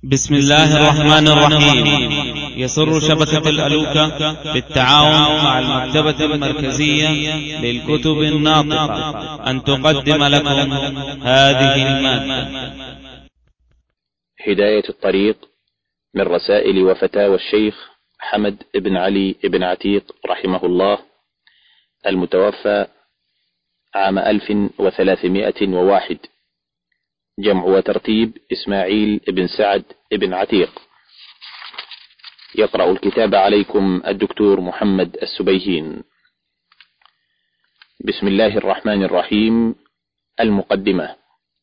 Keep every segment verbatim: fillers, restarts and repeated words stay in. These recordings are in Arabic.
بسم الله الرحمن الرحيم. يسر شبكة الألوكة بالتعاون مع المكتبة المركزية للكتب الناطقة أن تقدم لكم هذه المادة. هداية الطريق من رسائل وفتاوى الشيخ حمد بن علي بن عتيق رحمه الله، المتوفى عام ألف وثلاثمائة وواحد، جمع وترتيب إسماعيل بن سعد بن عتيق. يقرأ الكتاب عليكم الدكتور محمد السبيهين. بسم الله الرحمن الرحيم. المقدمة.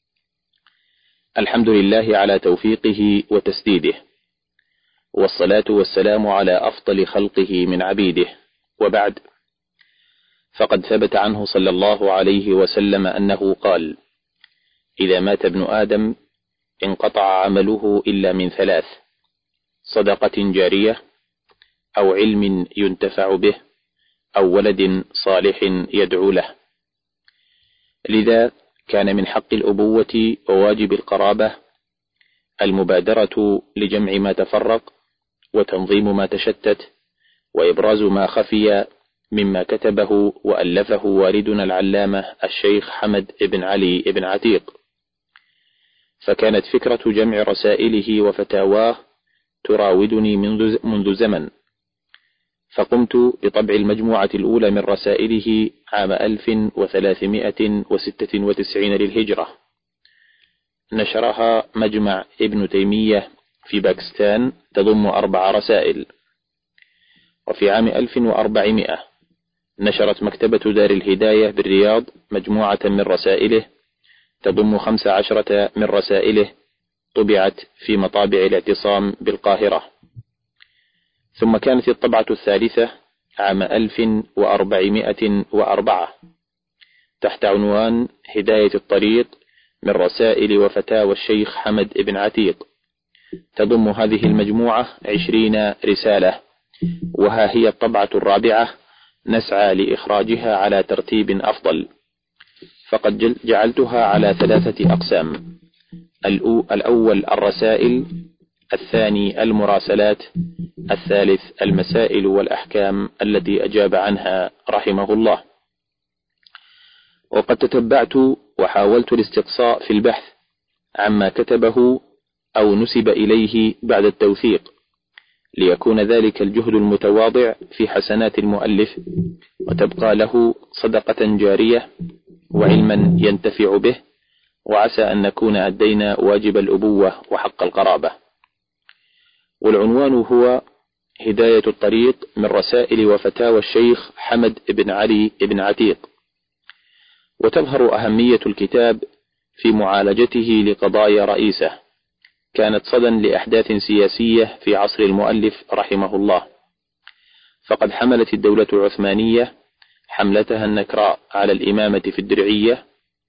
الحمد لله على توفيقه وتسديده، والصلاة والسلام على أفضل خلقه من عبيده، وبعد، فقد ثبت عنه صلى الله عليه وسلم أنه قال: إذا مات ابن آدم انقطع عمله إلا من ثلاث: صدقة جارية، أو علم ينتفع به، أو ولد صالح يدعو له. لذا كان من حق الأبوة وواجب القرابة المبادرة لجمع ما تفرق، وتنظيم ما تشتت، وإبراز ما خفي مما كتبه وألفه والدنا العلامة الشيخ حمد بن علي بن عتيق. فكانت فكرة جمع رسائله وفتاواه تراودني منذ زمن، فقمت بطبع المجموعة الأولى من رسائله عام ألف وثلاثمائة وستة وتسعين للهجرة. نشرها مجمع ابن تيمية في باكستان، تضم أربع رسائل. وفي عام ألف وأربعمائة نشرت مكتبة دار الهداية بالرياض مجموعة من رسائله، تضم خمس عشرة من رسائله، طبعت في مطابع الاعتصام بالقاهرة. ثم كانت الطبعة الثالثة عام ألف وأربعمائة وأربعة تحت عنوان هداية الطريق من رسائل وفتاوى الشيخ حمد بن عتيق، تضم هذه المجموعة عشرين رسالة، وها هي الطبعة الرابعة نسعى لإخراجها على ترتيب أفضل. فقد جعلتها على ثلاثة أقسام: الأول الرسائل، الثاني المراسلات، الثالث المسائل والأحكام التي أجاب عنها رحمه الله. وقد تتبعت وحاولت الاستقصاء في البحث عما كتبه أو نسب إليه بعد التوثيق، ليكون ذلك الجهد المتواضع في حسنات المؤلف، وتبقى له صدقة جارية وعلما ينتفع به، وعسى أن نكون أدينا واجب الأبوة وحق القرابة. والعنوان هو هداية الطريق من رسائل وفتاوى الشيخ حمد بن علي بن عتيق. وتظهر أهمية الكتاب في معالجته لقضايا رئيسة كانت صدى لأحداث سياسية في عصر المؤلف رحمه الله. فقد حملت الدولة العثمانية حملتها النكراء على الإمامة في الدرعية،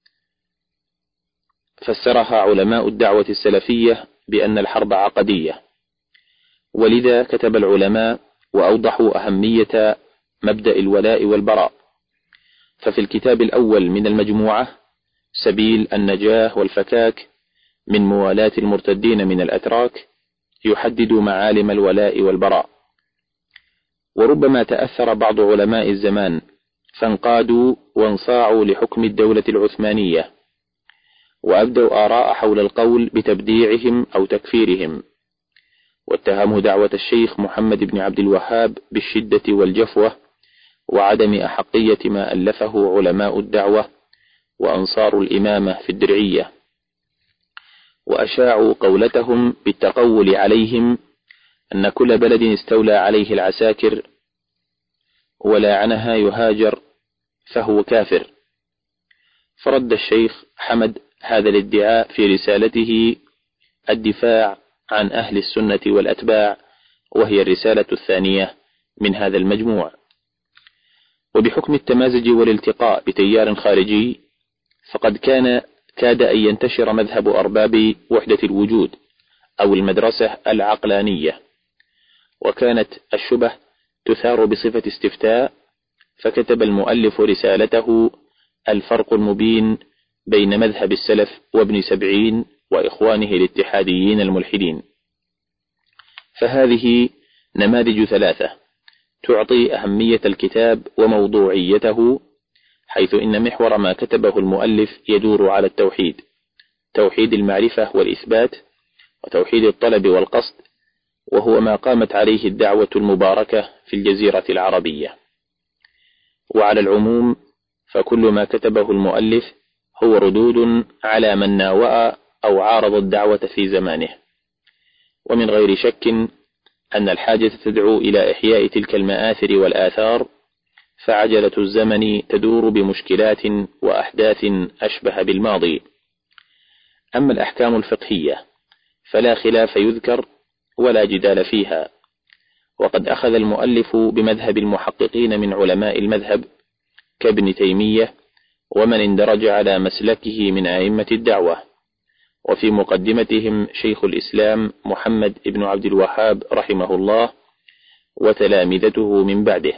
فسرها علماء الدعوة السلفية بأن الحرب عقدية. ولذا كتب العلماء وأوضحوا أهمية مبدأ الولاء والبراء. ففي الكتاب الأول من المجموعة سبيل النجاة والفكاك من موالاة المرتدين من الأتراك يحدد معالم الولاء والبراء. وربما تأثر بعض علماء الزمان فانقادوا وانصاعوا لحكم الدولة العثمانية، وأبدوا آراء حول القول بتبديعهم أو تكفيرهم، واتهموا دعوة الشيخ محمد بن عبد الوهاب بالشدة والجفوة وعدم أحقية ما ألفه علماء الدعوة وأنصار الإمامة في الدرعية، وأشاعوا قولتهم بالتقول عليهم أن كل بلد استولى عليه العساكر ولاعنها يهاجر فهو كافر. فرد الشيخ حمد هذا الادعاء في رسالته الدفاع عن أهل السنة والأتباع، وهي الرسالة الثانية من هذا المجموع. وبحكم التمازج والالتقاء بتيار خارجي، فقد كان كاد أن ينتشر مذهب أرباب وحدة الوجود أو المدرسة العقلانية، وكانت الشبه تثار بصفة استفتاء. فكتب المؤلف رسالته الفرق المبين بين مذهب السلف وابن سبعين وإخوانه الاتحاديين الملحدين، فهذه نماذج ثلاثة تعطي أهمية الكتاب وموضوعيته، حيث إن محور ما كتبه المؤلف يدور على التوحيد، توحيد المعرفة والإثبات، وتوحيد الطلب والقصد، وهو ما قامت عليه الدعوة المباركة في الجزيرة العربية. وعلى العموم فكل ما كتبه المؤلف هو ردود على من ناوأ أو عارض الدعوة في زمانه، ومن غير شك أن الحاجة تدعو إلى إحياء تلك المآثر والآثار، فعجلة الزمن تدور بمشكلات وأحداث أشبه بالماضي. أما الأحكام الفقهية فلا خلاف يذكر ولا جدال فيها، وقد أخذ المؤلف بمذهب المحققين من علماء المذهب كابن تيمية ومن اندرج على مسلكه من أئمة الدعوة، وفي مقدمتهم شيخ الإسلام محمد بن عبد الوهاب رحمه الله وتلامذته من بعده.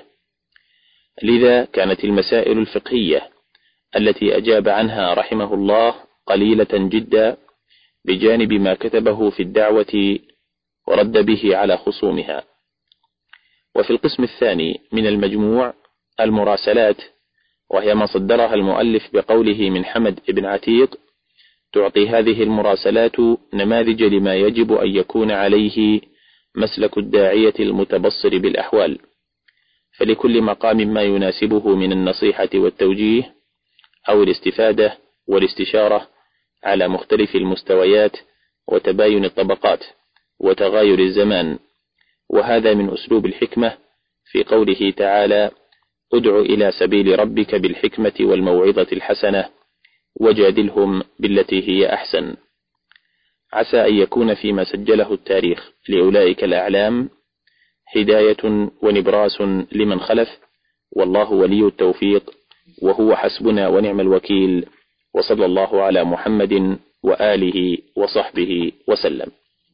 لذا كانت المسائل الفقهية التي أجاب عنها رحمه الله قليلة جدا بجانب ما كتبه في الدعوة ورد به على خصومها. وفي القسم الثاني من المجموع المراسلات، وهي ما صدرها المؤلف بقوله من حمد بن عتيق، تعطي هذه المراسلات نماذج لما يجب أن يكون عليه مسلك الداعية المتبصر بالأحوال، فلكل مقام ما يناسبه من النصيحة والتوجيه أو الاستفادة والاستشارة على مختلف المستويات وتباين الطبقات وتغاير الزمان. وهذا من أسلوب الحكمة في قوله تعالى: ادع إلى سبيل ربك بالحكمة والموعظة الحسنة وجادلهم بالتي هي أحسن. عسى أن يكون فيما سجله التاريخ لأولئك الأعلام هداية ونبراس لمن خلف، والله ولي التوفيق، وهو حسبنا ونعم الوكيل، وصلى الله على محمد وآله وصحبه وسلم.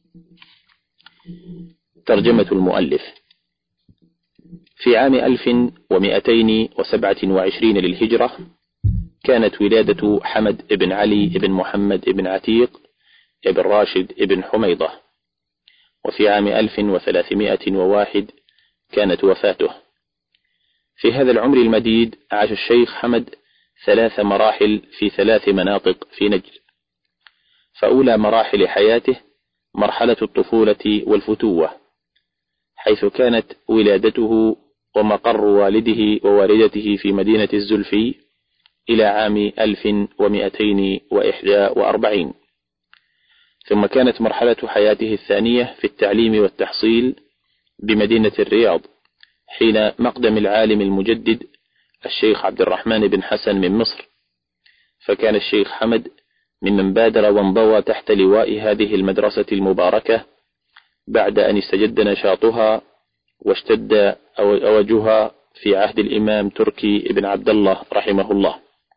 ترجمة المؤلف. في عام ألف ومئتين وسبعة وعشرين للهجرة كانت ولادة حمد بن علي بن محمد بن عتيق بن راشد بن حميضة، وفي عام ألف وثلاثمائة وواحد كانت وفاته. في هذا العمر المديد عاش الشيخ حمد ثلاث مراحل في ثلاث مناطق في نجد. فأولى مراحل حياته مرحلة الطفولة والفتوة، حيث كانت ولادته ومقر والده ووالدته في مدينة الزلفي إلى عام ألف ومئتين وإحدى وأربعين. ثم كانت مرحلة حياته الثانية في التعليم والتحصيل بمدينة الرياض حين مقدم العالم المجدد الشيخ عبد الرحمن بن حسن من مصر، فكان الشيخ حمد ممن بادر وانضوى تحت لواء هذه المدرسة المباركة بعد أن استجد نشاطها واشتد أوجها في عهد الإمام تركي بن عبد الله رحمه الله.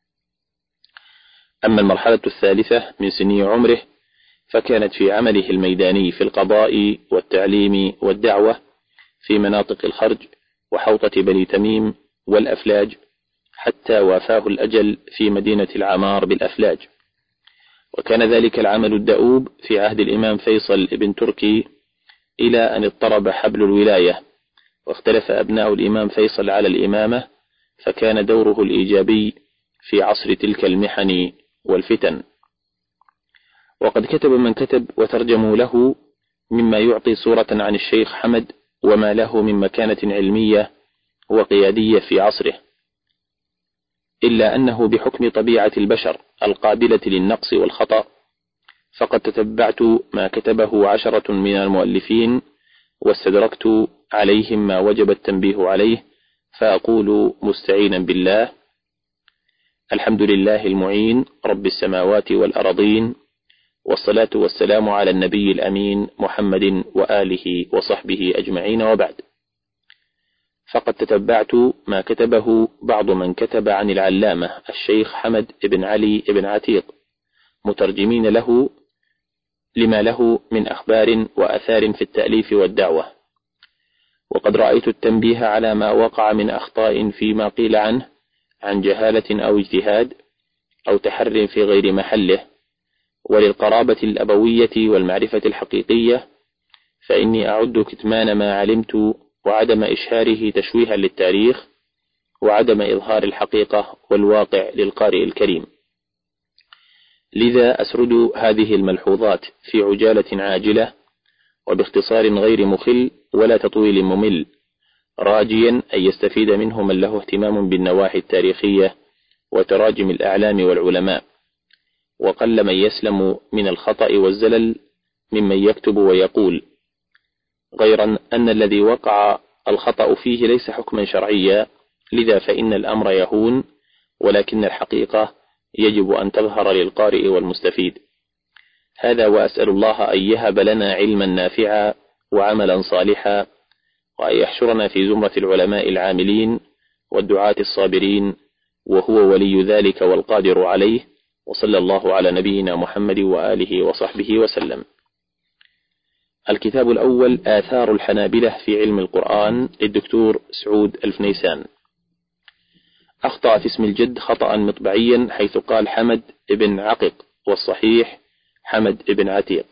أما المرحلة الثالثة من سني عمره فكانت في عمله الميداني في القضاء والتعليم والدعوة في مناطق الخرج وحوطة بني تميم والأفلاج، حتى وافاه الأجل في مدينة العمار بالأفلاج. وكان ذلك العمل الدؤوب في عهد الإمام فيصل بن تركي إلى أن اضطرب حبل الولاية واختلف أبناء الإمام فيصل على الإمامة، فكان دوره الإيجابي في عصر تلك المحن والفتن. وقد كتب من كتب وترجموا له مما يعطي صورة عن الشيخ حمد وما له من مكانة علمية وقيادية في عصره، إلا أنه بحكم طبيعة البشر القابلة للنقص والخطأ فقد تتبعت ما كتبه عشرة من المؤلفين واستدركت عليهم ما وجب التنبيه عليه، فأقول مستعينا بالله: الحمد لله المعين رب السماوات والأرضين، والصلاة والسلام على النبي الأمين محمد وآله وصحبه أجمعين، وبعد. فقد تتبعت ما كتبه بعض من كتب عن العلامة الشيخ حمد بن علي بن عتيق مترجمين له لما له من أخبار وأثار في التأليف والدعوة، وقد رأيت التنبيه على ما وقع من أخطاء فيما قيل عنه عن جهالة أو اجتهاد أو تحر في غير محله، وللقرابة الأبوية والمعرفة الحقيقية فإني أعد كتمان ما علمت وعدم إشهاره تشويها للتاريخ وعدم إظهار الحقيقة والواقع للقارئ الكريم. لذا أسرد هذه الملحوظات في عجالة عاجلة وباختصار غير مخل ولا تطويل ممل، راجيا أن يستفيد منه من له اهتمام بالنواحي التاريخية وتراجم الأعلام والعلماء، وقل من يسلم من الخطأ والزلل ممن يكتب ويقول، غير أن الذي وقع الخطأ فيه ليس حكما شرعيا، لذا فإن الأمر يهون، ولكن الحقيقة يجب أن تظهر للقارئ والمستفيد. هذا وأسأل الله أن يهب لنا علما نافعا وعملا صالحا، وأن يحشرنا في زمرة العلماء العاملين والدعاة الصابرين، وهو ولي ذلك والقادر عليه، وصلى الله على نبينا محمد وآله وصحبه وسلم. الكتاب الأول آثار الحنابلة في علم القرآن للدكتور سعود الفنيسان. أخطأ في اسم الجد خطأ مطبعيا حيث قال حمد ابن عقق، والصحيح حمد ابن عتيق.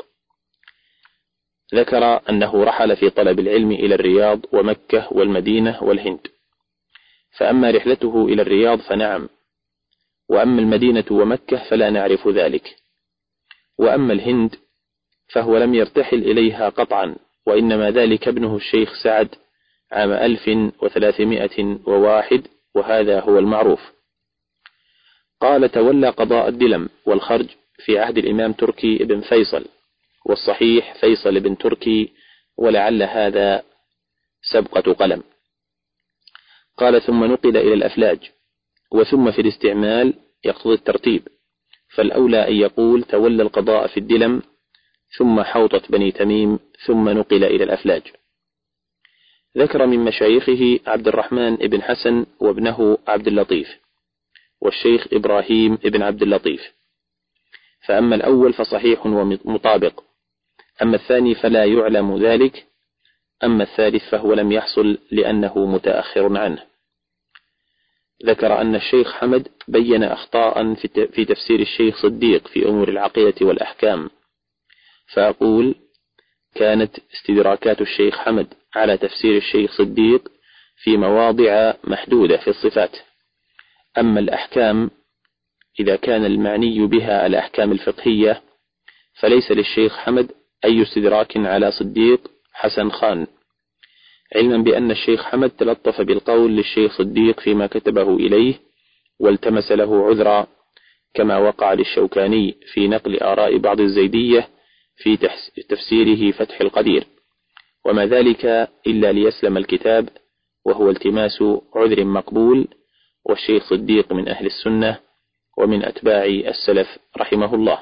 ذكر أنه رحل في طلب العلم إلى الرياض ومكة والمدينة والهند، فأما رحلته إلى الرياض فنعم، وأما المدينة ومكة فلا نعرف ذلك، وأما الهند فهو لم يرتحل إليها قطعا، وإنما ذلك ابنه الشيخ سعد عام ألف وثلاثمائة وواحد، وهذا هو المعروف. قال تولى قضاء الدلم والخرج في عهد الإمام تركي بن فيصل، والصحيح فيصل بن تركي، ولعل هذا سبقة قلم. قال ثم نقل إلى الأفلاج، وثم في الاستعمال يقتضي الترتيب، فالأولى أن يقول تولى القضاء في الدلم ثم حوطة بني تميم ثم نقل إلى الأفلاج. ذكر من مشايخه عبد الرحمن بن حسن وابنه عبد اللطيف، والشيخ إبراهيم بن عبد اللطيف، فأما الأول فصحيح ومطابق، أما الثاني فلا يعلم ذلك، أما الثالث فهو لم يحصل لأنه متأخر عنه. ذكر أن الشيخ حمد بين أخطاء في تفسير الشيخ صديق في أمور العقيدة والأحكام، فأقول كانت استدراكات الشيخ حمد على تفسير الشيخ صديق في مواضع محدودة في الصفات، أما الأحكام إذا كان المعني بها الأحكام الفقهية فليس للشيخ حمد أي استدراك على صديق حسن خان، علما بأن الشيخ حمد تلطف بالقول للشيخ صديق فيما كتبه إليه والتمس له عذرا، كما وقع للشوكاني في نقل آراء بعض الزيدية في تفسيره فتح القدير، وما ذلك إلا ليسلم الكتاب، وهو التماس عذر مقبول، والشيخ صديق من أهل السنة ومن أتباع السلف رحمه الله.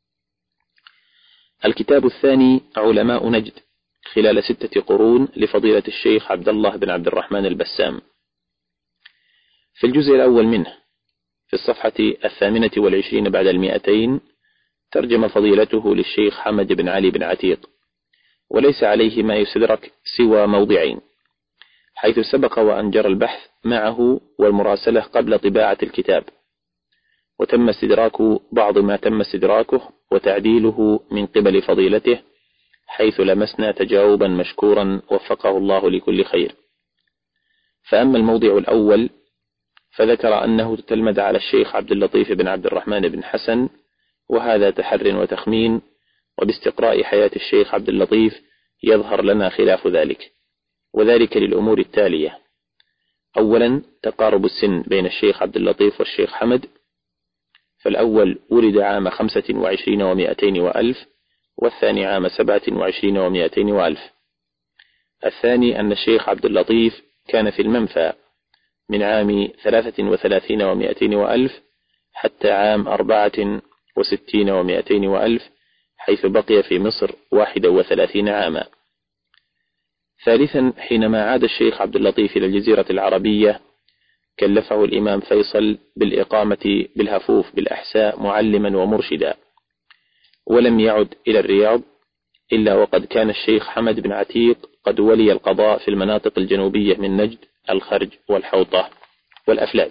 الكتاب الثاني علماء نجد خلال ستة قرون لفضيلة الشيخ عبد الله بن عبد الرحمن البسام. في الجزء الأول منه في الصفحة الثامنة والعشرين بعد المئتين ترجم فضيلته للشيخ حمد بن علي بن عتيق، وليس عليه ما يستدرك سوى موضعين، حيث سبق وأن جرى البحث معه والمراسلة قبل طباعة الكتاب، وتم استدراك بعض ما تم استدراكه وتعديله من قبل فضيلته، حيث لمسنا تجاوبا مشكورا وفقه الله لكل خير. فأما الموضع الأول فذكر أنه تتلمذ على الشيخ عبد اللطيف بن عبد الرحمن بن حسن، وهذا تحر وتخمين، وباستقراء حياة الشيخ عبد اللطيف يظهر لنا خلاف ذلك، وذلك للأمور التالية: أولا تقارب السن بين الشيخ عبد اللطيف والشيخ حمد، فالأول ولد عام خمسة وعشرين ومائتين وألف، والثاني عام سبعة وعشرين ومائتين وألف. الثاني أن الشيخ عبد اللطيف كان في المنفى من عام ثلاثة وثلاثين ومائتين وألف حتى عام أربعة وستين ومائتين وألف، حيث بقي في مصر واحد وثلاثين عاما. ثالثا حينما عاد الشيخ عبد اللطيف إلى الجزيرة العربية كلفه الإمام فيصل بالإقامة بالهفوف بالأحساء معلما ومرشدا، ولم يعد إلى الرياض إلا وقد كان الشيخ حمد بن عتيق قد ولي القضاء في المناطق الجنوبية من نجد، الخرج والحوطة والأفلاج.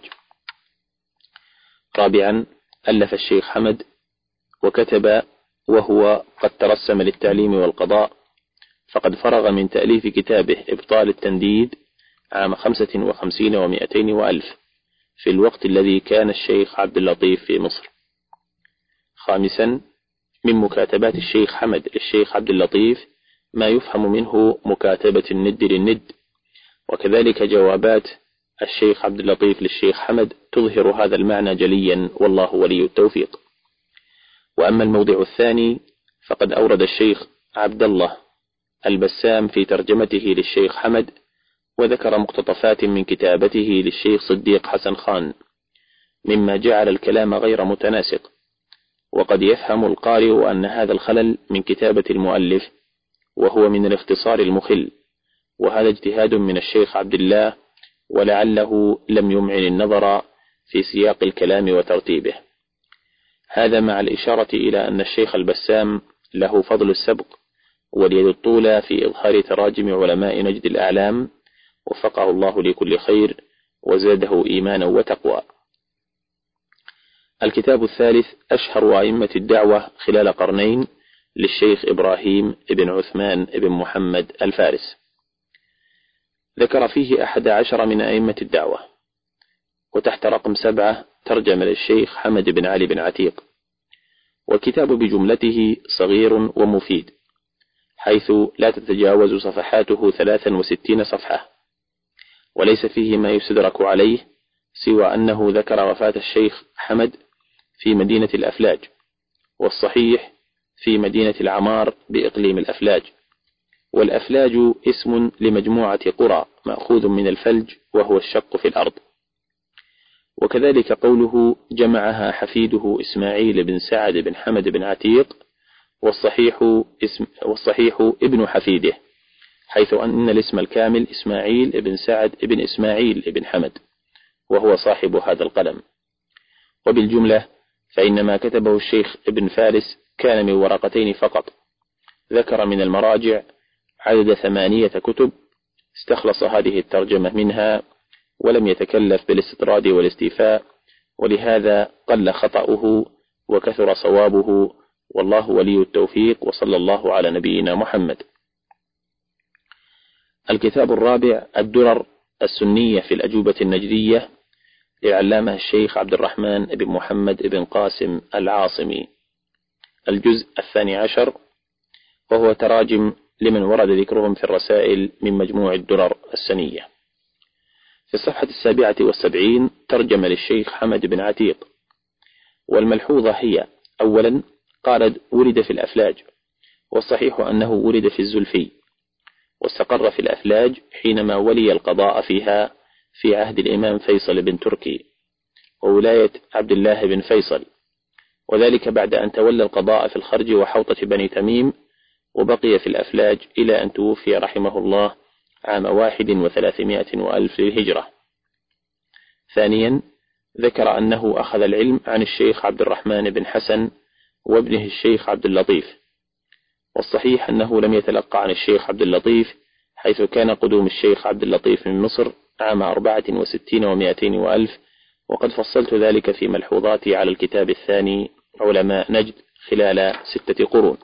رابعا ألف الشيخ حمد وكتب وهو قد ترسم للتعليم والقضاء، فقد فرغ من تأليف كتابه إبطال التنديد عام خمسة وخمسين ومائتين وألف في الوقت الذي كان الشيخ عبد اللطيف في مصر. خامسا، من مكاتبات الشيخ حمد للشيخ عبد اللطيف ما يفهم منه مكاتبة الند للند، وكذلك جوابات الشيخ عبد اللطيف للشيخ حمد تظهر هذا المعنى جليا، والله ولي التوفيق. وأما الموضع الثاني فقد أورد الشيخ عبد الله البسام في ترجمته للشيخ حمد وذكر مقتطفات من كتابته للشيخ صديق حسن خان مما جعل الكلام غير متناسق، وقد يفهم القارئ أن هذا الخلل من كتابة المؤلف وهو من الاختصار المخل، وهذا اجتهاد من الشيخ عبد الله ولعله لم يمعن النظر في سياق الكلام وترتيبه. هذا مع الإشارة إلى أن الشيخ البسام له فضل السبق واليد الطولى في إظهار تراجم علماء نجد الأعلام، وفقه الله لكل خير وزاده إيمانا وتقوى. الكتاب الثالث أشهر أئمة الدعوة خلال قرنين للشيخ إبراهيم بن عثمان بن محمد الفارس، ذكر فيه أحد عشر من أئمة الدعوة، وتحت رقم سبعة ترجم للشيخ حمد بن علي بن عتيق. والكتاب بجملته صغير ومفيد حيث لا تتجاوز صفحاته ثلاثا وستين صفحة، وليس فيه ما يستدرك عليه سوى أنه ذكر وفاة الشيخ حمد في مدينة الأفلاج، والصحيح في مدينة العمار بإقليم الأفلاج، والأفلاج اسم لمجموعة قرى مأخوذ من الفلج وهو الشق في الأرض. وكذلك قوله جمعها حفيده إسماعيل بن سعد بن حمد بن عتيق، والصحيح, اسم والصحيح ابن حفيده، حيث أن الاسم الكامل إسماعيل بن سعد بن إسماعيل بن حمد، وهو صاحب هذا القلم. وبالجملة فإن ما كتبه الشيخ ابن فارس كان من ورقتين فقط، ذكر من المراجع عدد ثمانية كتب استخلص هذه الترجمة منها، ولم يتكلف بالاستطراد والاستيفاء، ولهذا قل خطأه وكثر صوابه، والله ولي التوفيق، وصلى الله على نبينا محمد. الكتاب الرابع الدرر السنية في الأجوبة النجدية للعلامة الشيخ عبد الرحمن بن محمد بن قاسم العاصمي، الجزء الثاني عشر، وهو تراجم لمن ورد ذكرهم في الرسائل من مجموع الدرر السنية. في الصفحة السابعة والسبعين ترجم للشيخ حمد بن عتيق. والملحوظة هي: أولا، قال ولد في الأفلاج، والصحيح أنه ولد في الزلفي، واستقر في الأفلاج حينما ولي القضاء فيها في عهد الإمام فيصل بن تركي وولاية عبد الله بن فيصل، وذلك بعد أن تولى القضاء في الخرج وحوطة بني تميم، وبقي في الأفلاج إلى أن توفي رحمه الله عام واحد وثلاثمائة وألف للهجرة. ثانيا، ذكر أنه أخذ العلم عن الشيخ عبد الرحمن بن حسن وابنه الشيخ عبد اللطيف، والصحيح أنه لم يتلقى عن الشيخ عبد اللطيف، حيث كان قدوم الشيخ عبد اللطيف من مصر عام أربعة وستين ومائتين وألف، وقد فصلت ذلك في ملحوظاتي على الكتاب الثاني علماء نجد خلال ستة قرون.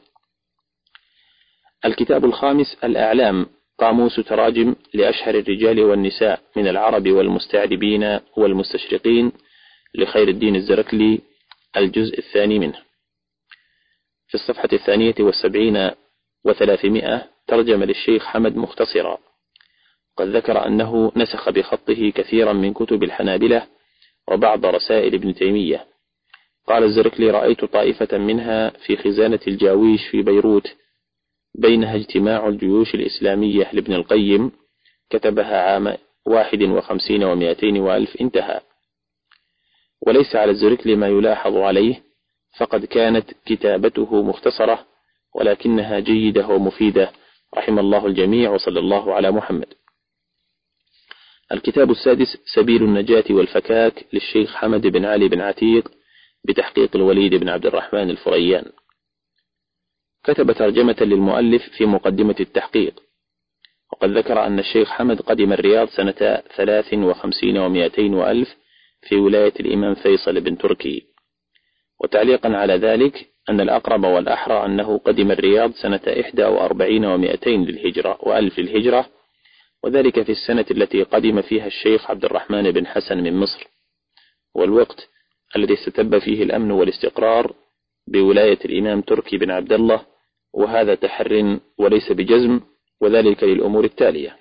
الكتاب الخامس الأعلام، قاموس تراجم لأشهر الرجال والنساء من العرب والمستعربين والمستشرقين لخير الدين الزركلي، الجزء الثاني منه. في الصفحة الثانية والسبعين وثلاثمائة ترجم للشيخ حمد مختصرا، قد ذكر أنه نسخ بخطه كثيرا من كتب الحنابلة وبعض رسائل ابن تيمية. قال الزركلي: رأيت طائفة منها في خزانة الجاويش في بيروت، بينها اجتماع الجيوش الإسلامية لابن القيم، كتبها عام واحد وخمسين ومائتين وألف، انتهى. وليس على الزركلي ما يلاحظ عليه، فقد كانت كتابته مختصرة ولكنها جيدة ومفيدة، رحم الله الجميع، وصلى الله على محمد. الكتاب السادس سبيل النجاة والفكاك للشيخ حمد بن علي بن عتيق، بتحقيق الوليد بن عبد الرحمن الفريان. كتب ترجمة للمؤلف في مقدمة التحقيق، وقد ذكر أن الشيخ حمد قدم الرياض سنة ثلاث وخمسين ومائتين وألف في ولاية الإمام فيصل بن تركي. وتعليقا على ذلك أن الأقرب والأحرى أنه قدم الرياض سنة إحدى وأربعين ومائتين للهجرة وألف للهجرة، وذلك في السنة التي قدم فيها الشيخ عبد الرحمن بن حسن من مصر، والوقت الذي استتب فيه الأمن والاستقرار بولاية الإمام تركي بن عبد الله، وهذا تحر وليس بجزم، وذلك للأمور التالية.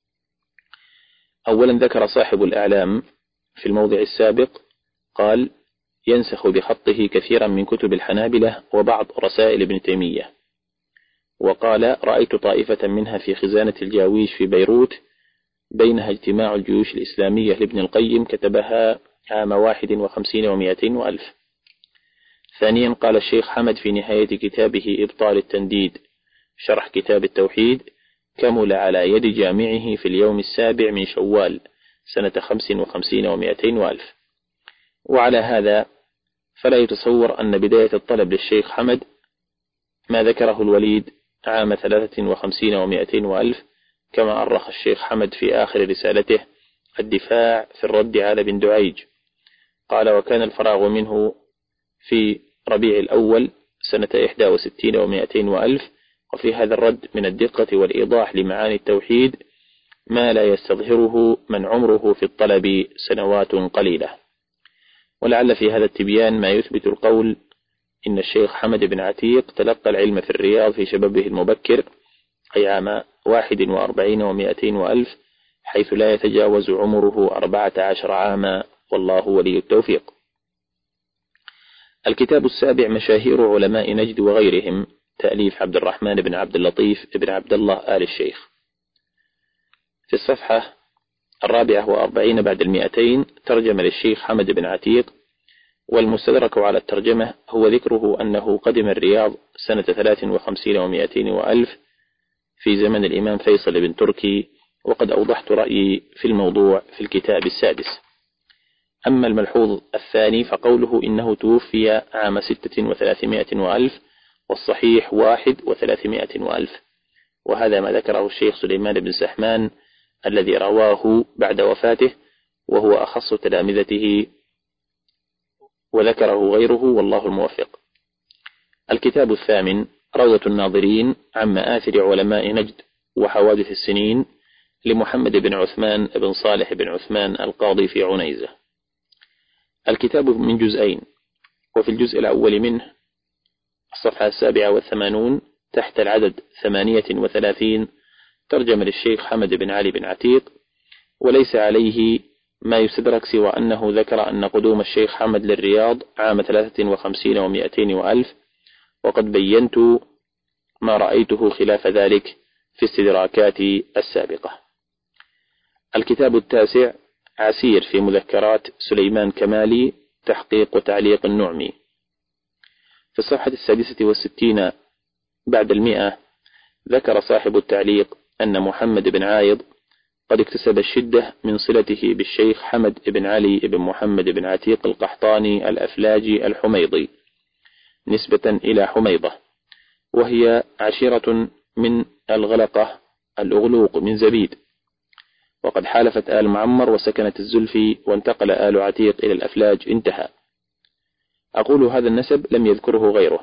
أولا، ذكر صاحب الأعلام في الموضع السابق قال: ينسخ بخطه كثيرا من كتب الحنابلة وبعض رسائل ابن تيمية، وقال: رأيت طائفة منها في خزانة الجاويش في بيروت، بينها اجتماع الجيوش الإسلامية لابن القيم، كتبها عام واحد وخمسين ومائتين وألف. ثانيا، قال الشيخ حمد في نهاية كتابه إبطال التنديد شرح كتاب التوحيد: كمل على يد جامعه في اليوم السابع من شوال سنة خمس وخمسين ومائتين وألف. وعلى هذا فلا يتصور أن بداية الطلب للشيخ حمد ما ذكره الوليد عام ثلاثة وخمسين ومائتين وألف، كما أرخ الشيخ حمد في آخر رسالته الدفاع في الرد على بن دعيج، قال: وكان الفراغ منه في ربيع الأول سنة إحدى وستين ومائتين وألف. وفي هذا الرد من الدقة والإيضاح لمعاني التوحيد ما لا يستظهره من عمره في الطلب سنوات قليلة. ولعل في هذا التبيان ما يثبت القول إن الشيخ حمد بن عتيق تلقى العلم في الرياض في شبابه المبكر، أي عام واحد وأربعين ومائتين وألف، حيث لا يتجاوز عمره أربعة عشر عاما، والله ولي التوفيق. الكتاب السابع: مشاهير علماء نجد وغيرهم، تأليف عبد الرحمن بن عبد اللطيف بن عبد الله آل الشيخ. في الصفحة الرابعة وأربعين بعد المئتين ترجم للشيخ حمد بن عتيق، والمستدرك على الترجمة هو ذكره أنه قدم الرياض سنة ثلاث وخمسين ومائتين وألف في زمن الإمام فيصل بن تركي، وقد أوضحت رأيي في الموضوع في الكتاب السادس. أما الملحوظ الثاني فقوله إنه توفي عام ستة وثلاثمائة وألف، والصحيح واحد وثلاثمائة وألف، وهذا ما ذكره الشيخ سليمان بن سحمان الذي رواه بعد وفاته، وهو أخص تلامذته، وذكره غيره، والله الموفق. الكتاب الثامن: روضة الناظرين عن مآثر علماء نجد وحوادث السنين، لمحمد بن عثمان بن صالح بن عثمان القاضي في عنيزة. الكتاب من جزئين، وفي الجزء الأول منه الصفحة السابعة والثمانون تحت العدد ثمانية وثلاثين ترجم للشيخ حمد بن علي بن عتيق، وليس عليه ما يستدرك سوى أنه ذكر أن قدوم الشيخ حمد للرياض عام ثلاثة وخمسين ومائتين وألف، وقد بينت ما رأيته خلاف ذلك في استدراكاتي السابقة. الكتاب التاسع: عسير في مذكرات سليمان كمالي، تحقيق وتعليق النعمي. في الصفحة السادسة والستين بعد المئة ذكر صاحب التعليق أن محمد بن عايض قد اكتسب الشدة من صلته بالشيخ حمد بن علي بن محمد بن عتيق القحطاني الأفلاجي الحميضي نسبة إلى حميضة، وهي عشيرة من الغلقة الأغلوق من زبيد، وقد حالفت آل معمر وسكنت الزلفي، وانتقل آل عتيق إلى الأفلاج، انتهى. أقول هذا النسب لم يذكره غيره،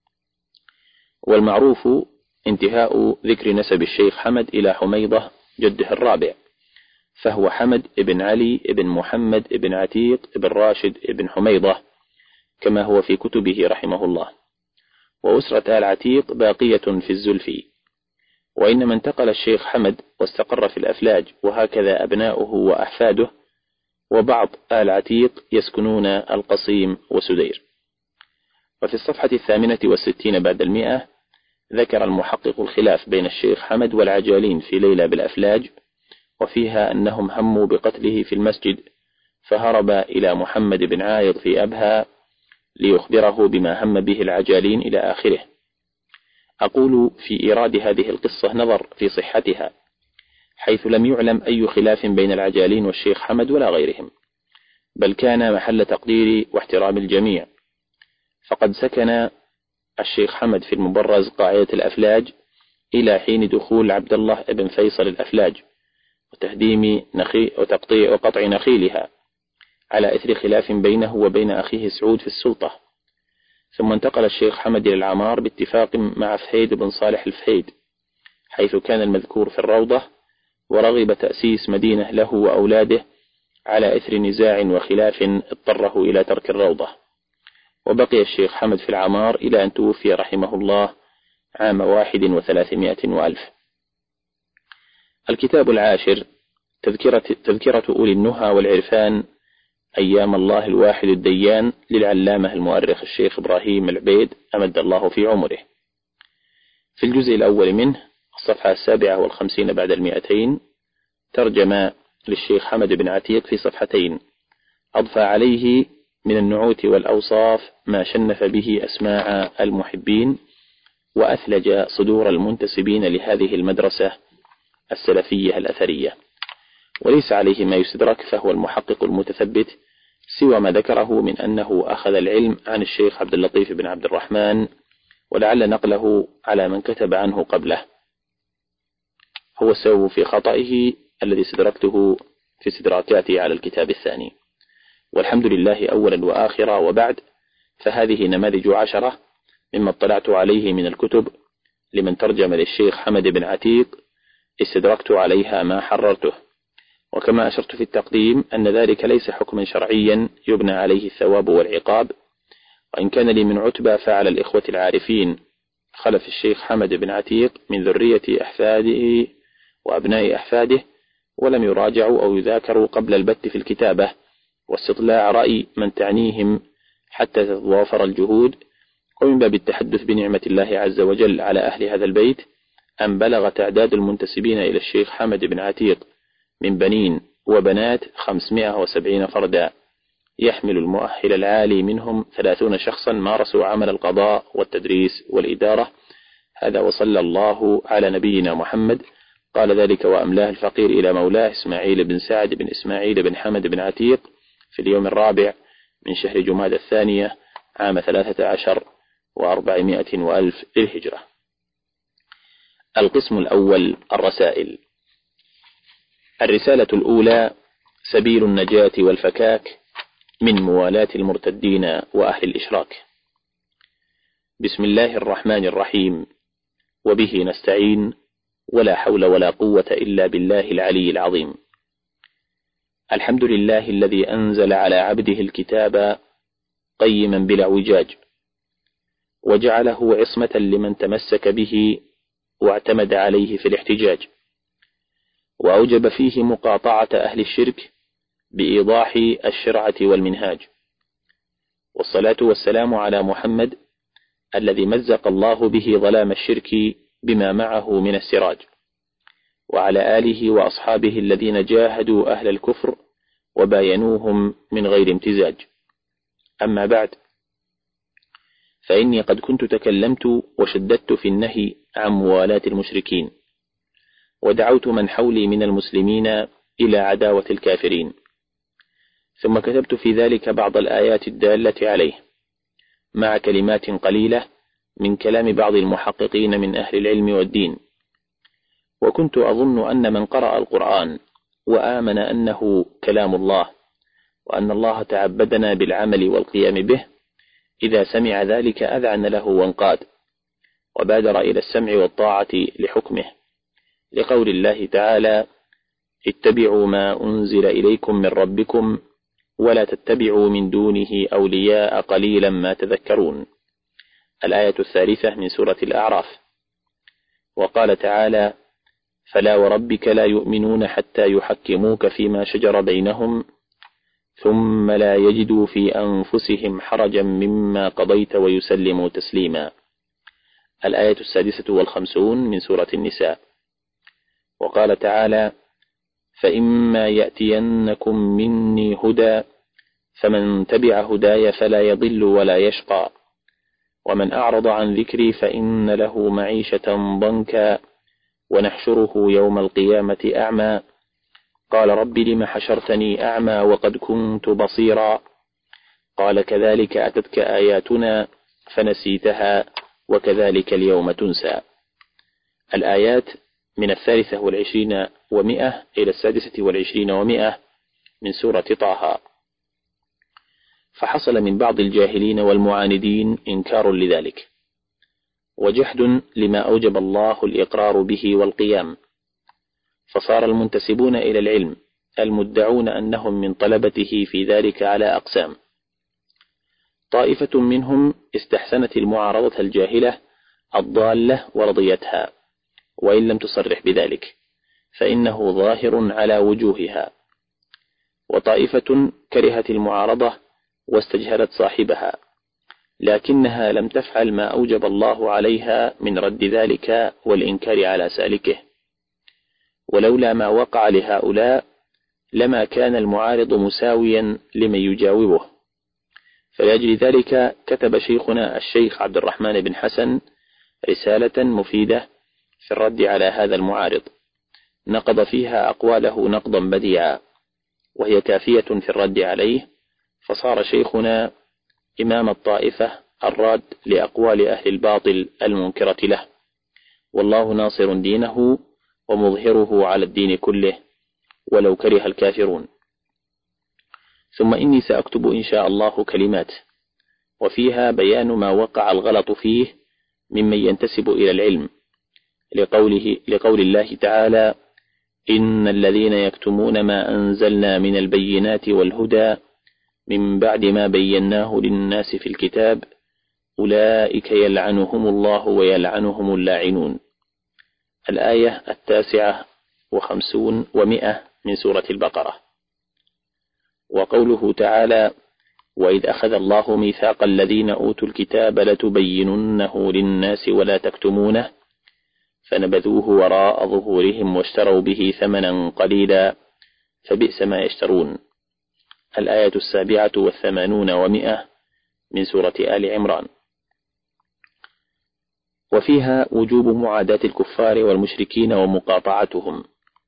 والمعروف انتهاء ذكر نسب الشيخ حمد إلى حميضة جده الرابع، فهو حمد بن علي بن محمد بن عتيق بن راشد بن حميضة كما هو في كتبه رحمه الله. وأسرة آل عتيق باقية في الزلفي، وإنما انتقل الشيخ حمد واستقر في الأفلاج، وهكذا أبناؤه وأحفاده، وبعض آل عتيق يسكنون القصيم وسدير. وفي الصفحة الثامنة والستين بعد المئة ذكر المحقق الخلاف بين الشيخ حمد والعجالين في ليلى بالأفلاج، وفيها أنهم هموا بقتله في المسجد، فهرب إلى محمد بن عايض في أبها ليخبره بما هم به العجالين إلى آخره. أقول في إيراد هذه القصة نظر في صحتها، حيث لم يعلم أي خلاف بين العجالين والشيخ حمد ولا غيرهم، بل كان محل تقدير واحترام الجميع. فقد سكن الشيخ حمد في المبرز قاعدة الأفلاج إلى حين دخول عبد الله بن فيصل الأفلاج وتهديم نخيل وتقطيع وقطع نخيلها، على إثر خلاف بينه وبين أخيه سعود في السلطة. ثم انتقل الشيخ حمد إلى العمار باتفاق مع فهيد بن صالح الفهيد، حيث كان المذكور في الروضة، ورغب تأسيس مدينة له وأولاده على إثر نزاع وخلاف اضطره إلى ترك الروضة. وبقي الشيخ حمد في العمار إلى أن توفي رحمه الله عام واحد وثلاثمائة وألف. الكتاب العاشر تذكرة, تذكرة أولي النهى والعرفان أيام الله الواحد الديان للعلامة المؤرخ الشيخ إبراهيم العبيد أمد الله في عمره. في الجزء الأول منه الصفحة السابعة والخمسين بعد المئتين ترجم للشيخ حمد بن عتيق في صفحتين، أضفى عليه من النعوت والأوصاف ما شنف به أسماع المحبين، وأثلج صدور المنتسبين لهذه المدرسة السلفية الأثرية، وليس عليه ما يستدرك، فهو المحقق المتثبت، سوى ما ذكره من أنه أخذ العلم عن الشيخ عبد اللطيف بن عبد الرحمن، ولعل نقله على من كتب عنه قبله هو السبب في خطئه الذي استدركته في استدراكاته على الكتاب الثاني. والحمد لله أولا وآخرا، وبعد، فهذه نماذج عشرة مما اطلعت عليه من الكتب لمن ترجم للشيخ حمد بن عتيق استدركت عليها ما حررته. وكما أشرت في التقديم أن ذلك ليس حكما شرعيا يبنى عليه الثواب والعقاب، وإن كان لي من عتبى فعلى الإخوة العارفين خلف الشيخ حمد بن عتيق من ذرية أحفاده وأبناء أحفاده، ولم يراجعوا أو يذاكروا قبل البت في الكتابة واستطلاع رأي من تعنيهم حتى تتوافر الجهود. ومن باب التحدث بنعمة الله عز وجل على أهل هذا البيت أن بلغ تعداد المنتسبين إلى الشيخ حمد بن عتيق من بنين وبنات خمسمائة وسبعين فردا، يحمل المؤهل العالي منهم ثلاثون شخصا مارسوا عمل القضاء والتدريس والإدارة. هذا وصلى الله على نبينا محمد. قال ذلك وأملاه الفقير إلى مولاه إسماعيل بن سعد بن إسماعيل بن حمد بن عتيق في اليوم الرابع من شهر جماد الثانية عام ثلاثة عشر وأربعمائة وألف للهجرة. القسم الأول: الرسائل. الرسالة الأولى: سبيل النجاة والفكاك من موالاة المرتدين وأهل الإشراك. بسم الله الرحمن الرحيم، وبه نستعين، ولا حول ولا قوة إلا بالله العلي العظيم. الحمد لله الذي أنزل على عبده الكتاب قيما بلا اعوجاج، وجعله عصمة لمن تمسك به واعتمد عليه في الاحتجاج، وأوجب فيه مقاطعة أهل الشرك بإيضاح الشرعة والمنهاج. والصلاة والسلام على محمد الذي مزق الله به ظلام الشرك بما معه من السراج، وعلى آله وأصحابه الذين جاهدوا أهل الكفر وباينوهم من غير امتزاج. أما بعد، فإني قد كنت تكلمت وشددت في النهي عن موالاة المشركين، ودعوت من حولي من المسلمين إلى عداوة الكافرين، ثم كتبت في ذلك بعض الآيات الدالة عليه مع كلمات قليلة من كلام بعض المحققين من أهل العلم والدين. وكنت أظن أن من قرأ القرآن وآمن أنه كلام الله وأن الله تعبدنا بالعمل والقيام به إذا سمع ذلك أذعن له وانقاد، وبادر إلى السمع والطاعة لحكمه، لقول الله تعالى: اتبعوا ما أنزل إليكم من ربكم ولا تتبعوا من دونه أولياء قليلا ما تذكرون. الآية الثالثة من سورة الأعراف. وقال تعالى: فلا وربك لا يؤمنون حتى يحكموك فيما شجر بينهم ثم لا يجدوا في أنفسهم حرجا مما قضيت ويسلموا تسليما. الآية السادسة والخمسون من سورة النساء. وقال تعالى: فإما يأتينكم مني هدى فمن تبع هداي فلا يضل ولا يشقى ومن أعرض عن ذكري فإن له معيشة ضنكا ونحشره يوم القيامة أعمى قال رب لم حشرتني أعمى وقد كنت بصيرا قال كذلك أتتك آياتنا فنسيتها وكذلك اليوم تنسى. الآيات من الثالثة والعشرين ومئة إلى السادسة والعشرين ومئة من سورة طه. فحصل من بعض الجاهلين والمعاندين إنكار لذلك، وجحد لما أوجب الله الإقرار به والقيام، فصار المنتسبون إلى العلم المدعون أنهم من طلبته في ذلك على أقسام. طائفة منهم استحسنت المعارضة الجاهلة الضالة ورضيتها، وإن لم تصرح بذلك فإنه ظاهر على وجوهها، وطائفة كرهت المعارضة واستجهلت صاحبها، لكنها لم تفعل ما أوجب الله عليها من رد ذلك والإنكار على سالكه. ولولا ما وقع لهؤلاء لما كان المعارض مساويا لمن يجاوبه. فلأجل ذلك كتب شيخنا الشيخ عبد الرحمن بن حسن رسالة مفيدة في الرد على هذا المعارض، نقض فيها أقواله نقضا بديعا، وهي كافية في الرد عليه، فصار شيخنا إمام الطائفة الراد لأقوال أهل الباطل المنكرة له، والله ناصر دينه ومظهره على الدين كله ولو كره الكافرون. ثم إني سأكتب إن شاء الله كلمات وفيها بيان ما وقع الغلط فيه ممن ينتسب إلى العلم، لقوله لقول الله تعالى: إن الذين يكتمون ما أنزلنا من البينات والهدى من بعد ما بيناه للناس في الكتاب أولئك يلعنهم الله ويلعنهم اللاعنون. الآية التاسعة وخمسون ومئة من سورة البقرة. وقوله تعالى: وإذ أخذ الله ميثاق الذين أوتوا الكتاب لتبيننه للناس ولا تكتمونه فنبذوه وراء ظهورهم واشتروا به ثمنا قليلا فبئس ما يشترون. الآية السابعة والثمانون ومئة من سورة آل عمران. وفيها وجوب معاداة الكفار والمشركين ومقاطعتهم،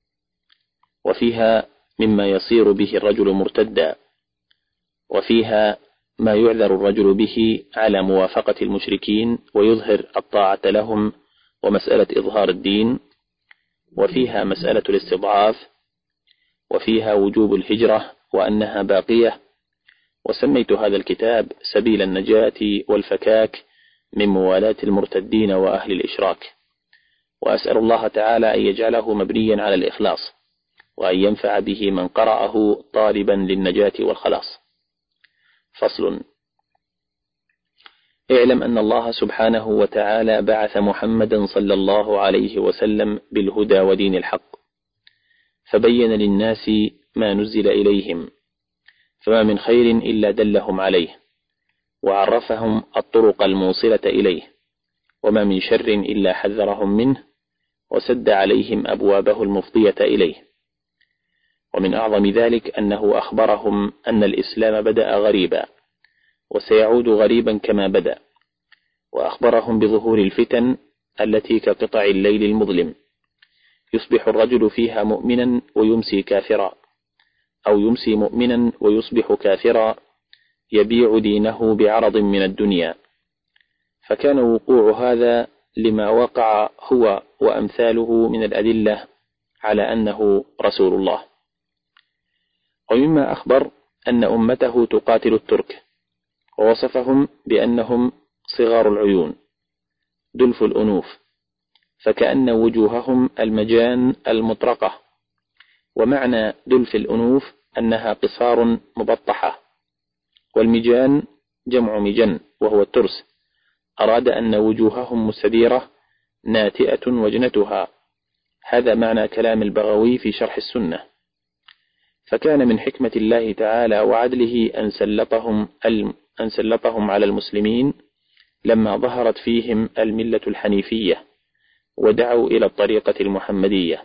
وفيها مما يصير به الرجل مرتدا، وفيها ما يعذر الرجل به على موافقة المشركين ويظهر الطاعة لهم ومسألة إظهار الدين، وفيها مسألة الاستضعاف، وفيها وجوب الهجرة وأنها باقية. وسميت هذا الكتاب سبيل النجاة والفكاك من موالاة المرتدين وأهل الإشراك، وأسأل الله تعالى أن يجعله مبنيا على الإخلاص، وأن ينفع به من قرأه طالبا للنجاة والخلاص. فصل. اعلم أن الله سبحانه وتعالى بعث محمدا صلى الله عليه وسلم بالهدى ودين الحق، فبين للناس ما نزل إليهم، فما من خير إلا دلهم عليه، وعرفهم الطرق الموصلة إليه، وما من شر إلا حذرهم منه، وسد عليهم أبوابه المفضية إليه. ومن أعظم ذلك أنه أخبرهم أن الإسلام بدأ غريبا وسيعود غريبا كما بدأ، وأخبرهم بظهور الفتن التي كقطع الليل المظلم، يصبح الرجل فيها مؤمنا ويمسي كافرا، أو يمسي مؤمنا ويصبح كافرا، يبيع دينه بعرض من الدنيا. فكان وقوع هذا لما وقع هو وأمثاله من الأدلة على أنه رسول الله. ومما أخبر أن أمته تقاتل الترك، ووصفهم بأنهم صغار العيون دلف الأنوف، فكأن وجوههم المجان المطرقة، ومعنى دلف الأنوف أنها قصار مبطحة، والمجان جمع مجن وهو الترس، أراد أن وجوههم مستديرة ناتئة وجنتها. هذا معنى كلام البغوي في شرح السنة. فكان من حكمة الله تعالى وعدله أن سلطهم, أن سلطهم على المسلمين لما ظهرت فيهم الملة الحنيفية ودعوا إلى الطريقة المحمدية.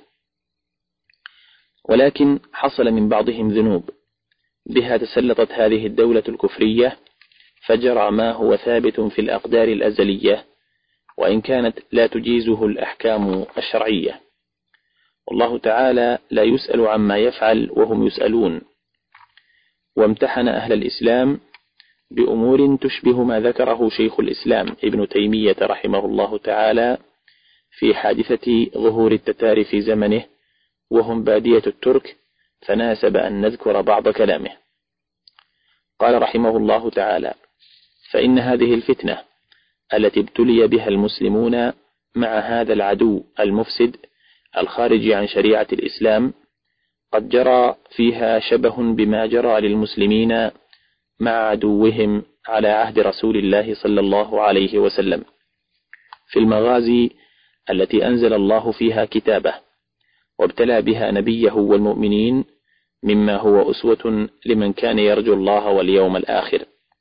ولكن حصل من بعضهم ذنوب بها تسلطت هذه الدولة الكفرية، فجرى ما هو ثابت في الأقدار الأزلية، وإن كانت لا تجيزه الأحكام الشرعية. والله تعالى لا يسأل عما يفعل وهم يسألون. وامتحن أهل الإسلام بأمور تشبه ما ذكره شيخ الإسلام ابن تيمية رحمه الله تعالى في حادثة ظهور التتار في زمنه وهم بادية الترك، فناسب أن نذكر بعض كلامه. قال رحمه الله تعالى: فإن هذه الفتنة التي ابتلي بها المسلمون مع هذا العدو المفسد الخارج عن شريعة الإسلام قد جرى فيها شبه بما جرى للمسلمين مع عدوهم على عهد رسول الله صلى الله عليه وسلم في المغازي التي أنزل الله فيها كتابه وابتلى بها نبيه والمؤمنين، مما هو أسوة لمن كان يرجو الله واليوم الآخر.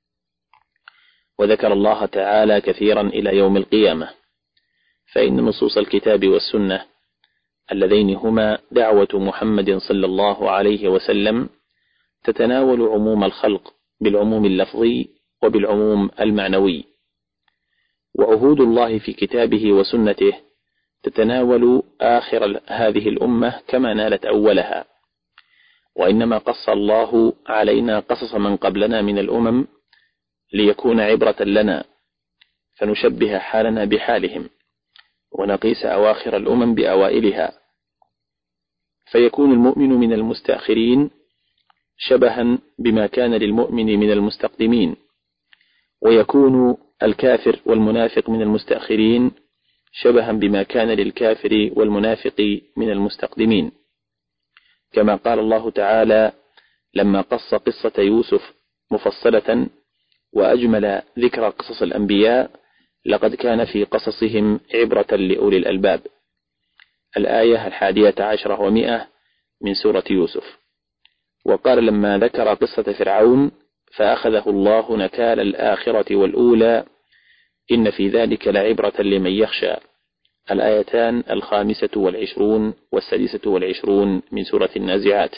وذكر الله تعالى كثيرا إلى يوم القيامة، فإن نصوص الكتاب والسنة اللذين هما دعوة محمد صلى الله عليه وسلم تتناول عموم الخلق بالعموم اللفظي وبالعموم المعنوي، وعهود الله في كتابه وسنته تتناول آخر هذه الأمة كما نالت أولها. وإنما قص الله علينا قصص من قبلنا من الأمم ليكون عبرة لنا، فنشبه حالنا بحالهم ونقيس أواخر الأمم بأوائلها، فيكون المؤمن من المستأخرين شبها بما كان للمؤمن من المستقدمين، ويكون الكافر والمنافق من المستأخرين شبها بما كان للكافر والمنافق من المستقدمين، كما قال الله تعالى لما قص قصة يوسف مفصلة وأجمل ذكر قصص الأنبياء: لقد كان في قصصهم عبرة لأولي الألباب. الآية الحادية عشرة ومئة من سورة يوسف. وقال لما ذكر قصة فرعون: فأخذه الله نكال الآخرة والأولى إن في ذلك لعبرة لمن يخشى. الآيتان الخامسة والعشرون والسادسة والعشرون من سورة النازعات.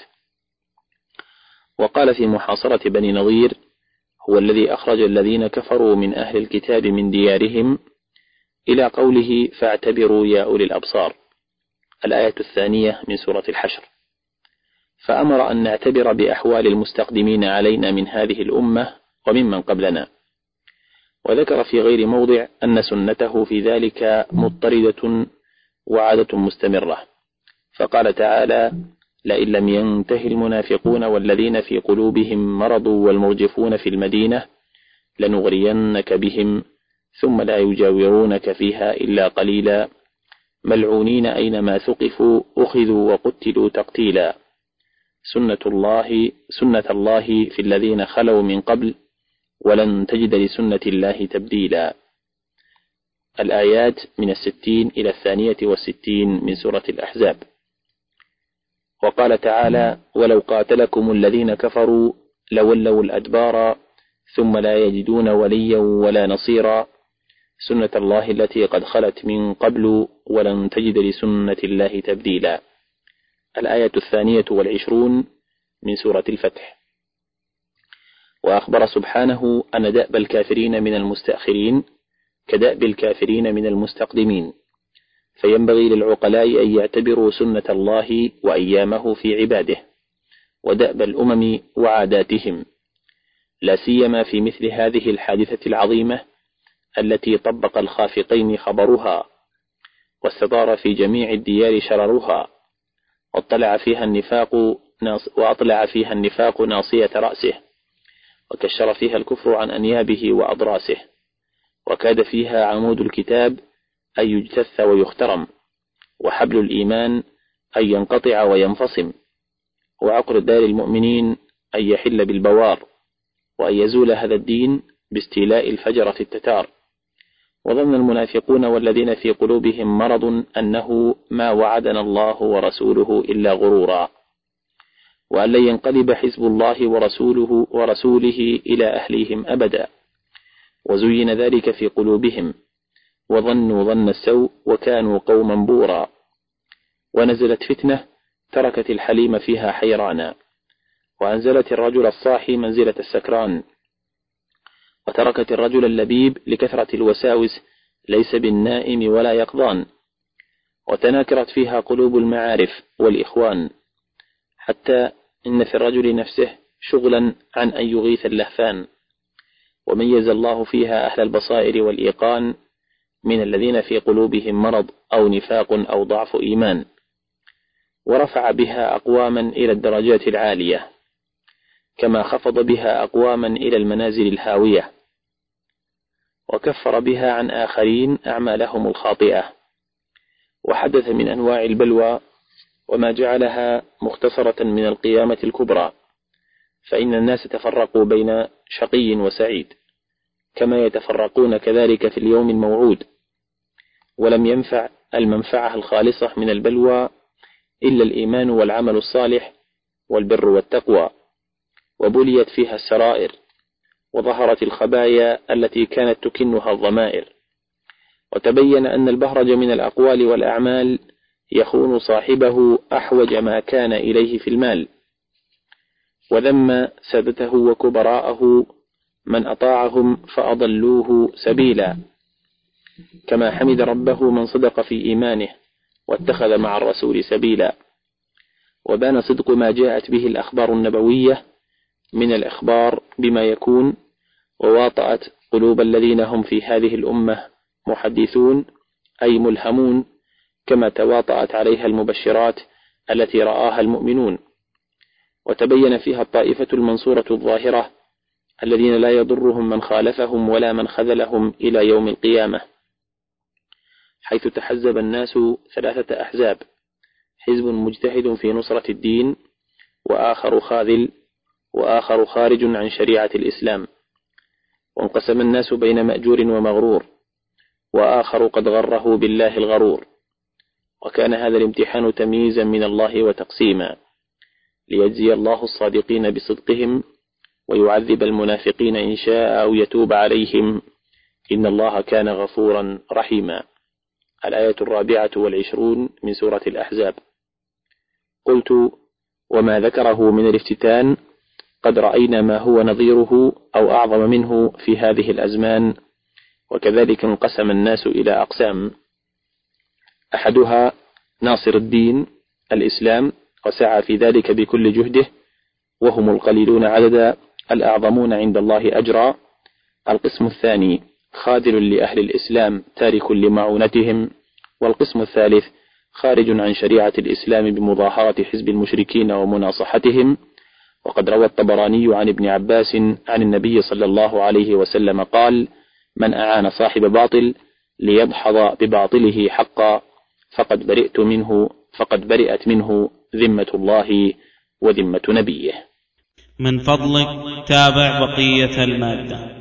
وقال في محاصرة بني نضير: هو الذي أخرج الذين كفروا من أهل الكتاب من ديارهم إلى قوله: فاعتبروا يا أولي الأبصار. الآية الثانية من سورة الحشر. فأمر أن نعتبر بأحوال المستقدمين علينا من هذه الأمة وممن قبلنا. وذكر في غير موضع أن سنته في ذلك مضطردة وعادة مستمرة، فقال تعالى: لئن لم ينته المنافقون والذين في قلوبهم مرض والمرجفون في المدينة لنغرينك بهم ثم لا يجاورونك فيها إلا قليلا ملعونين أينما ثقفوا أخذوا وقتلوا تقتيلا سنة الله سنة الله في الذين خلوا من قبل ولن تجد لسنة الله تبديلا. الآيات من الستين إلى الثانية والستين من سورة الأحزاب. وقال تعالى: ولو قاتلكم الذين كفروا لولوا الأدبار ثم لا يجدون وليا ولا نصيرا سنة الله التي قد خلت من قبل ولن تجد لسنة الله تبديلا. الآية الثانية والعشرون من سورة الفتح. وأخبر سبحانه أن دأب الكافرين من المستأخرين كدأب الكافرين من المستقدمين، فينبغي للعقلاء أن يعتبروا سنة الله وأيامه في عباده ودأب الأمم وعاداتهم، لا سيما في مثل هذه الحادثة العظيمة التي طبق الخافقين خبرها واستدار في جميع الديار شررها واطلع فيها النفاق وأطلع فيها النفاق ناصية رأسه وكشر فيها الكفر عن أنيابه وأضراسه، وكاد فيها عمود الكتاب أن يجتث ويخترم، وحبل الإيمان أن ينقطع وينفصم، وعقر دار المؤمنين أن يحل بالبوار، وأن يزول هذا الدين باستيلاء الفجر في التتار. وظن المنافقون والذين في قلوبهم مرض أنه ما وعدنا الله ورسوله إلا غرورا، وأن لن ينقلب حزب الله ورسوله ورسوله إلى أهليهم أبدا، وزين ذلك في قلوبهم وظنوا ظن السوء وكانوا قوما بورا. ونزلت فتنة تركت الحليم فيها حيرانا، وأنزلت الرجل الصاحي منزلة السكران، وتركت الرجل اللبيب لكثرة الوساوس ليس بالنائم ولا يقظان، وتناكرت فيها قلوب المعارف والإخوان، حتى إن في الرجل نفسه شغلا عن أن يغيث اللهفان. وميز الله فيها أهل البصائر والإيقان من الذين في قلوبهم مرض أو نفاق أو ضعف إيمان، ورفع بها أقواما إلى الدرجات العالية، كما خفض بها أقواما إلى المنازل الهاوية، وكفر بها عن آخرين أعمالهم الخاطئة. وحدث من أنواع البلوى وما جعلها مختصرة من القيامة الكبرى، فإن الناس تفرقوا بين شقي وسعيد، كما يتفرقون كذلك في اليوم الموعود، ولم ينفع المنفعة الخالصة من البلوى إلا الإيمان والعمل الصالح والبر والتقوى، وبليت فيها السرائر، وظهرت الخبايا التي كانت تكنها الضمائر، وتبين أن البهرج من الأقوال والأعمال يخون صاحبه أحوج ما كان إليه في المال، وذم سادته وكبراءه من أطاعهم فأضلوه سبيلا، كما حمد ربه من صدق في إيمانه واتخذ مع الرسول سبيلا. وبان صدق ما جاءت به الأخبار النبوية من الإخبار بما يكون، وواطأت قلوب الذين هم في هذه الأمة محدثون أي ملهمون، كما تواطأت عليها المبشرات التي رآها المؤمنون، وتبين فيها الطائفة المنصورة الظاهرة الذين لا يضرهم من خالفهم ولا من خذلهم إلى يوم القيامة، حيث تحزب الناس ثلاثة أحزاب: حزب مجتهد في نصرة الدين، وآخر خاذل، وآخر خارج عن شريعة الإسلام. وانقسم الناس بين مأجور ومغرور، وآخر قد غره بالله الغرور. وكان هذا الامتحان تمييزا من الله وتقسيما، ليجزي الله الصادقين بصدقهم ويعذب المنافقين إن شاء أو يتوب عليهم، إن الله كان غفورا رحيما. الآية الرابعة والعشرون من سورة الأحزاب. قلت: وما ذكره من الافتتان قد رأينا ما هو نظيره أو أعظم منه في هذه الأزمان، وكذلك انقسم الناس إلى أقسام: أحدها ناصر الدين الإسلام وسعى في ذلك بكل جهده، وهم القليلون عددا الأعظمون عند الله أجرا. القسم الثاني خاذل لأهل الإسلام تارك لمعونتهم. والقسم الثالث خارج عن شريعة الإسلام بمظاهرة حزب المشركين ومناصحتهم. وقد روى الطبراني عن ابن عباس عن النبي صلى الله عليه وسلم قال: من أعان صاحب باطل ليدحض بباطله حقا فقد برئت منه فقد برئت منه ذمة الله وذمة نبيه. من فضلك تابع بقية المادة.